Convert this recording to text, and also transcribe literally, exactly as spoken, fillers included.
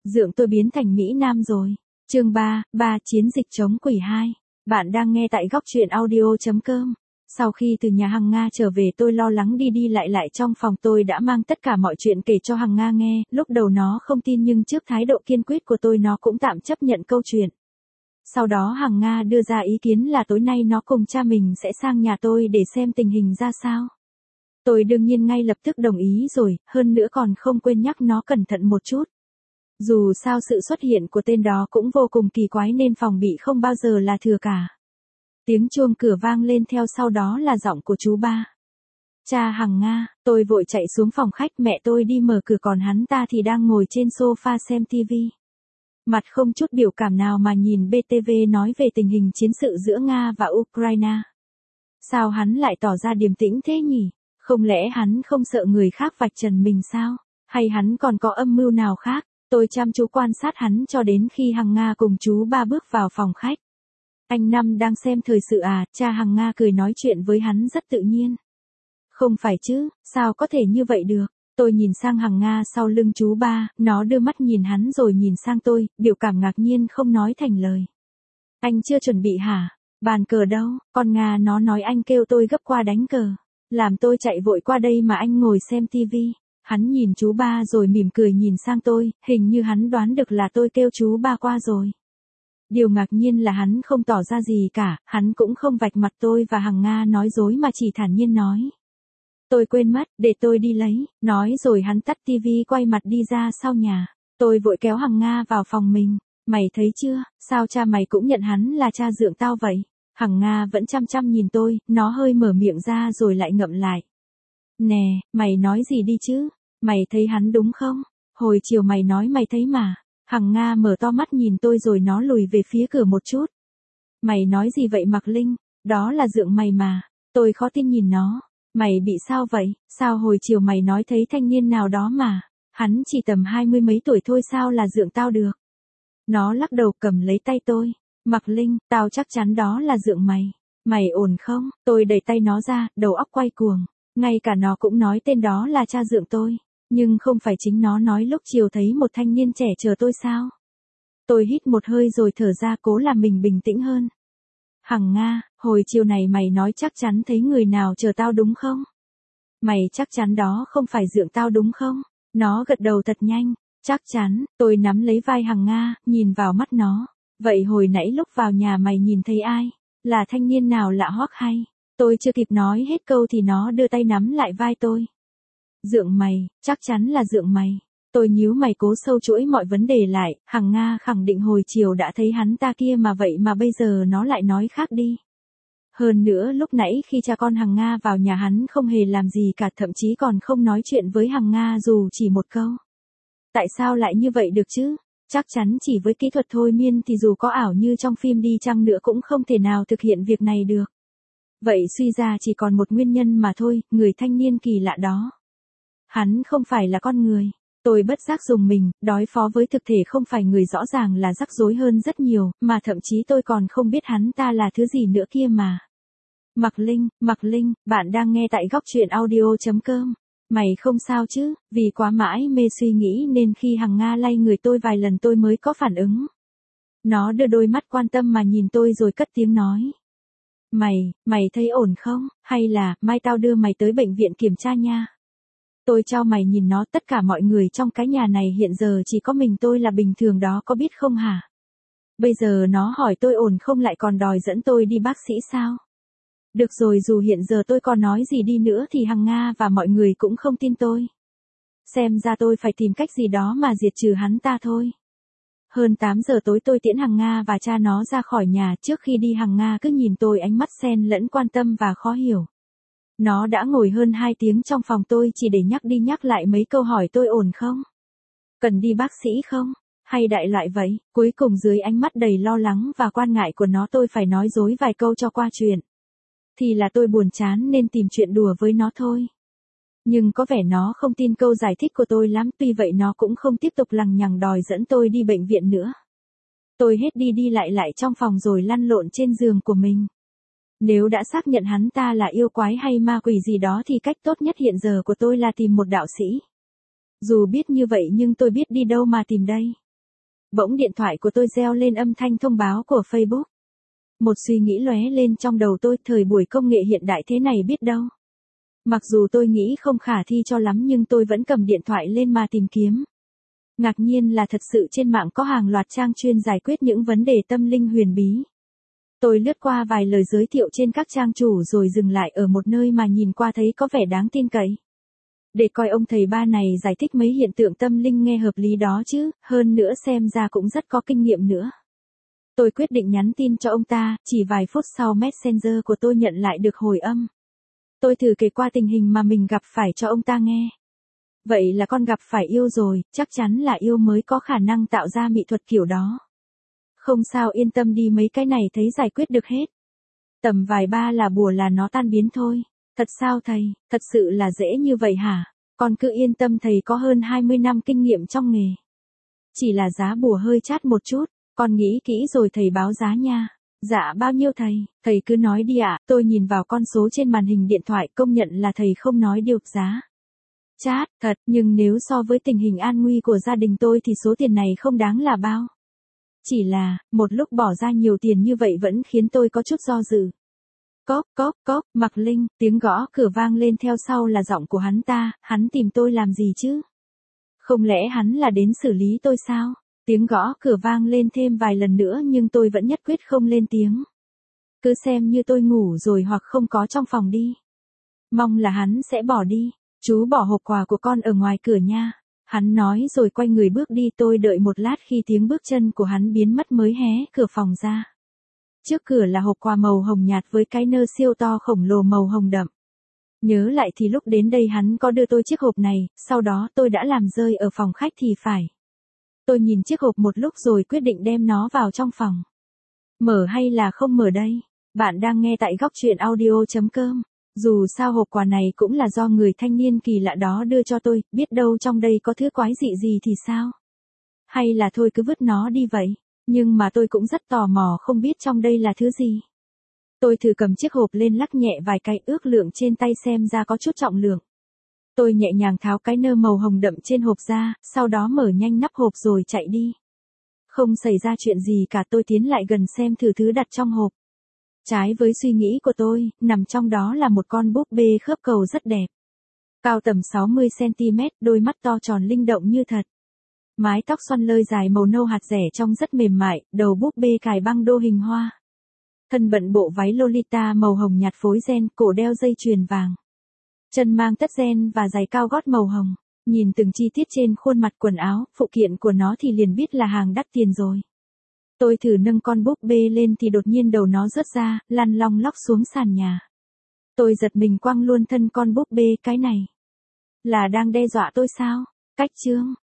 Dượng tôi biến thành Mỹ Nam rồi. Chương ba, ba chiến dịch chống quỷ hai. Bạn đang nghe tại góc truyện audio chấm com. Sau khi từ nhà Hằng Nga trở về tôi lo lắng đi đi lại lại trong phòng, tôi đã mang tất cả mọi chuyện kể cho Hằng Nga nghe, lúc đầu nó không tin nhưng trước thái độ kiên quyết của tôi nó cũng tạm chấp nhận câu chuyện. Sau đó Hằng Nga đưa ra ý kiến là tối nay nó cùng cha mình sẽ sang nhà tôi để xem tình hình ra sao. Tôi đương nhiên ngay lập tức đồng ý rồi, hơn nữa còn không quên nhắc nó cẩn thận một chút. Dù sao sự xuất hiện của tên đó cũng vô cùng kỳ quái nên phòng bị không bao giờ là thừa cả. Tiếng chuông cửa vang lên, theo sau đó là giọng của chú ba. Cha Hằng Nga. Tôi vội chạy xuống phòng khách, mẹ tôi đi mở cửa còn hắn ta thì đang ngồi trên sofa xem tivi. Mặt không chút biểu cảm nào mà nhìn bê tê vê nói về tình hình chiến sự giữa Nga và Ukraine. Sao hắn lại tỏ ra điềm tĩnh thế nhỉ? Không lẽ hắn không sợ người khác vạch trần mình sao? Hay hắn còn có âm mưu nào khác? Tôi chăm chú quan sát hắn cho đến khi Hằng Nga cùng chú ba bước vào phòng khách. Anh Năm đang xem thời sự à? Cha Hằng Nga cười nói chuyện với hắn rất tự nhiên. Không phải chứ, sao có thể như vậy được? Tôi nhìn sang Hằng Nga sau lưng chú ba, nó đưa mắt nhìn hắn rồi nhìn sang tôi, biểu cảm ngạc nhiên không nói thành lời. Anh chưa chuẩn bị hả? Bàn cờ đâu? Con Nga nó nói anh kêu tôi gấp qua đánh cờ. Làm tôi chạy vội qua đây mà anh ngồi xem tivi. Hắn nhìn chú ba rồi mỉm cười nhìn sang tôi, hình như hắn đoán được là tôi kêu chú ba qua rồi. Điều ngạc nhiên là hắn không tỏ ra gì cả, hắn cũng không vạch mặt tôi và Hằng Nga nói dối mà chỉ thản nhiên nói. Tôi quên mất, để tôi đi lấy, nói rồi hắn tắt tivi quay mặt đi ra sau nhà. Tôi vội kéo Hằng Nga vào phòng mình. Mày thấy chưa, sao cha mày cũng nhận hắn là cha dượng tao vậy? Hằng Nga vẫn chăm chăm nhìn tôi, nó hơi mở miệng ra rồi lại ngậm lại. Nè, mày nói gì đi chứ? Mày thấy hắn đúng không? Hồi chiều mày nói mày thấy mà. Hằng Nga mở to mắt nhìn tôi rồi nó lùi về phía cửa một chút. Mày nói gì vậy Mạc Linh? Đó là dượng mày mà. Tôi khó tin nhìn nó. Mày bị sao vậy? Sao hồi chiều mày nói thấy thanh niên nào đó mà? Hắn chỉ tầm hai mươi mấy tuổi thôi, sao là dượng tao được? Nó lắc đầu cầm lấy tay tôi. Mạc Linh, tao chắc chắn đó là dượng mày. Mày ổn không? Tôi đẩy tay nó ra, đầu óc quay cuồng. Ngay cả nó cũng nói tên đó là cha dượng tôi. Nhưng không phải chính nó nói lúc chiều thấy một thanh niên trẻ chờ tôi sao? Tôi hít một hơi rồi thở ra cố làm mình bình tĩnh hơn. Hằng Nga, hồi chiều này mày nói chắc chắn thấy người nào chờ tao đúng không? Mày chắc chắn đó không phải dượng tao đúng không? Nó gật đầu thật nhanh. Chắc chắn. Tôi nắm lấy vai Hằng Nga, nhìn vào mắt nó. Vậy hồi nãy lúc vào nhà mày nhìn thấy ai? Là thanh niên nào lạ hoắc hay? Tôi chưa kịp nói hết câu thì nó đưa tay nắm lại vai tôi. Dượng mày, chắc chắn là dượng mày. Tôi nhíu mày cố sâu chuỗi mọi vấn đề lại. Hằng Nga khẳng định hồi chiều đã thấy hắn ta kia mà, vậy mà bây giờ nó lại nói khác đi. Hơn nữa lúc nãy khi cha con Hằng Nga vào nhà hắn không hề làm gì cả, thậm chí còn không nói chuyện với Hằng Nga dù chỉ một câu. Tại sao lại như vậy được chứ? Chắc chắn chỉ với kỹ thuật thôi miên thì dù có ảo như trong phim đi chăng nữa cũng không thể nào thực hiện việc này được. Vậy suy ra chỉ còn một nguyên nhân mà thôi, người thanh niên kỳ lạ đó. Hắn không phải là con người. Tôi bất giác dùng mình, đối phó với thực thể không phải người rõ ràng là rắc rối hơn rất nhiều, mà thậm chí tôi còn không biết hắn ta là thứ gì nữa kia mà. Mạc Linh, Mạc Linh, bạn đang nghe tại góc truyện audio chấm com. Mày không sao chứ? Vì quá mãi mê suy nghĩ nên khi Hằng Nga lay người tôi vài lần tôi mới có phản ứng. Nó đưa đôi mắt quan tâm mà nhìn tôi rồi cất tiếng nói. Mày, mày thấy ổn không? Hay là, mai tao đưa mày tới bệnh viện kiểm tra nha. Tôi cho mày nhìn nó, tất cả mọi người trong cái nhà này hiện giờ chỉ có mình tôi là bình thường đó, có biết không hả? Bây giờ nó hỏi tôi ổn không lại còn đòi dẫn tôi đi bác sĩ sao? Được rồi, dù hiện giờ tôi có nói gì đi nữa thì Hằng Nga và mọi người cũng không tin tôi. Xem ra tôi phải tìm cách gì đó mà diệt trừ hắn ta thôi. Hơn tám giờ tối tôi tiễn Hằng Nga và cha nó ra khỏi nhà, trước khi đi Hằng Nga cứ nhìn tôi ánh mắt xen lẫn quan tâm và khó hiểu. Nó đã ngồi hơn hai tiếng trong phòng tôi chỉ để nhắc đi nhắc lại mấy câu hỏi tôi ổn không? Cần đi bác sĩ không? Hay đại loại vậy? Cuối cùng dưới ánh mắt đầy lo lắng và quan ngại của nó tôi phải nói dối vài câu cho qua chuyện. Thì là tôi buồn chán nên tìm chuyện đùa với nó thôi. Nhưng có vẻ nó không tin câu giải thích của tôi lắm, tuy vậy nó cũng không tiếp tục lằng nhằng đòi dẫn tôi đi bệnh viện nữa. Tôi hết đi đi lại lại trong phòng rồi lăn lộn trên giường của mình. Nếu đã xác nhận hắn ta là yêu quái hay ma quỷ gì đó thì cách tốt nhất hiện giờ của tôi là tìm một đạo sĩ. Dù biết như vậy nhưng tôi biết đi đâu mà tìm đây. Bỗng điện thoại của tôi reo lên âm thanh thông báo của Facebook. Một suy nghĩ lóe lên trong đầu tôi, thời buổi công nghệ hiện đại thế này biết đâu. Mặc dù tôi nghĩ không khả thi cho lắm nhưng tôi vẫn cầm điện thoại lên mà tìm kiếm. Ngạc nhiên là thật sự trên mạng có hàng loạt trang chuyên giải quyết những vấn đề tâm linh huyền bí. Tôi lướt qua vài lời giới thiệu trên các trang chủ rồi dừng lại ở một nơi mà nhìn qua thấy có vẻ đáng tin cậy. Để coi ông thầy ba này giải thích mấy hiện tượng tâm linh nghe hợp lý đó chứ, hơn nữa xem ra cũng rất có kinh nghiệm nữa. Tôi quyết định nhắn tin cho ông ta, chỉ vài phút sau Messenger của tôi nhận lại được hồi âm. Tôi thử kể qua tình hình mà mình gặp phải cho ông ta nghe. Vậy là con gặp phải yêu rồi, chắc chắn là yêu mới có khả năng tạo ra mỹ thuật kiểu đó. Không sao, yên tâm đi, mấy cái này thấy giải quyết được hết. Tầm vài ba là bùa là nó tan biến thôi. Thật sao thầy, thật sự là dễ như vậy hả? Con cứ yên tâm, thầy có hơn hai mươi năm kinh nghiệm trong nghề. Chỉ là giá bùa hơi chát một chút, con nghĩ kỹ rồi thầy báo giá nha. Dạ bao nhiêu thầy, thầy cứ nói đi ạ. Tôi nhìn vào con số trên màn hình điện thoại, công nhận là thầy không nói được giá. Chát, thật, nhưng nếu so với tình hình an nguy của gia đình tôi thì số tiền này không đáng là bao. Chỉ là, một lúc bỏ ra nhiều tiền như vậy vẫn khiến tôi có chút do dự. Cốc, cốc, cốc, Mạc Linh, tiếng gõ cửa vang lên, theo sau là giọng của hắn ta, hắn tìm tôi làm gì chứ? Không lẽ hắn là đến xử lý tôi sao? Tiếng gõ cửa vang lên thêm vài lần nữa nhưng tôi vẫn nhất quyết không lên tiếng. Cứ xem như tôi ngủ rồi hoặc không có trong phòng đi. Mong là hắn sẽ bỏ đi. Chú bỏ hộp quà của con ở ngoài cửa nha. Hắn nói rồi quay người bước đi. Tôi đợi một lát khi tiếng bước chân của hắn biến mất mới hé cửa phòng ra. Trước cửa là hộp quà màu hồng nhạt với cái nơ siêu to khổng lồ màu hồng đậm. Nhớ lại thì lúc đến đây hắn có đưa tôi chiếc hộp này, sau đó tôi đã làm rơi ở phòng khách thì phải. Tôi nhìn chiếc hộp một lúc rồi quyết định đem nó vào trong phòng. Mở hay là không mở đây? Bạn đang nghe tại góc truyện audio chấm com. Dù sao hộp quà này cũng là do người thanh niên kỳ lạ đó đưa cho tôi, biết đâu trong đây có thứ quái dị gì thì sao? Hay là thôi cứ vứt nó đi vậy? Nhưng mà tôi cũng rất tò mò không biết trong đây là thứ gì. Tôi thử cầm chiếc hộp lên lắc nhẹ vài cái, ước lượng trên tay xem ra có chút trọng lượng. Tôi nhẹ nhàng tháo cái nơ màu hồng đậm trên hộp ra, sau đó mở nhanh nắp hộp rồi chạy đi. Không xảy ra chuyện gì cả, tôi tiến lại gần xem thử thứ đặt trong hộp. Trái với suy nghĩ của tôi, nằm trong đó là một con búp bê khớp cầu rất đẹp. Cao tầm sáu mươi xăng ti mét, đôi mắt to tròn linh động như thật. Mái tóc xoăn lơi dài màu nâu hạt rẻ trông rất mềm mại, đầu búp bê cài băng đô hình hoa. Thân bận bộ váy Lolita màu hồng nhạt phối ren, cổ đeo dây chuyền vàng. Chân mang tất ren và giày cao gót màu hồng. Nhìn từng chi tiết trên khuôn mặt quần áo, phụ kiện của nó thì liền biết là hàng đắt tiền rồi. Tôi thử nâng con búp bê lên thì đột nhiên đầu nó rớt ra, lăn long lóc xuống sàn nhà. Tôi giật mình quăng luôn thân con búp bê, cái này là đang đe dọa tôi sao? Cách chương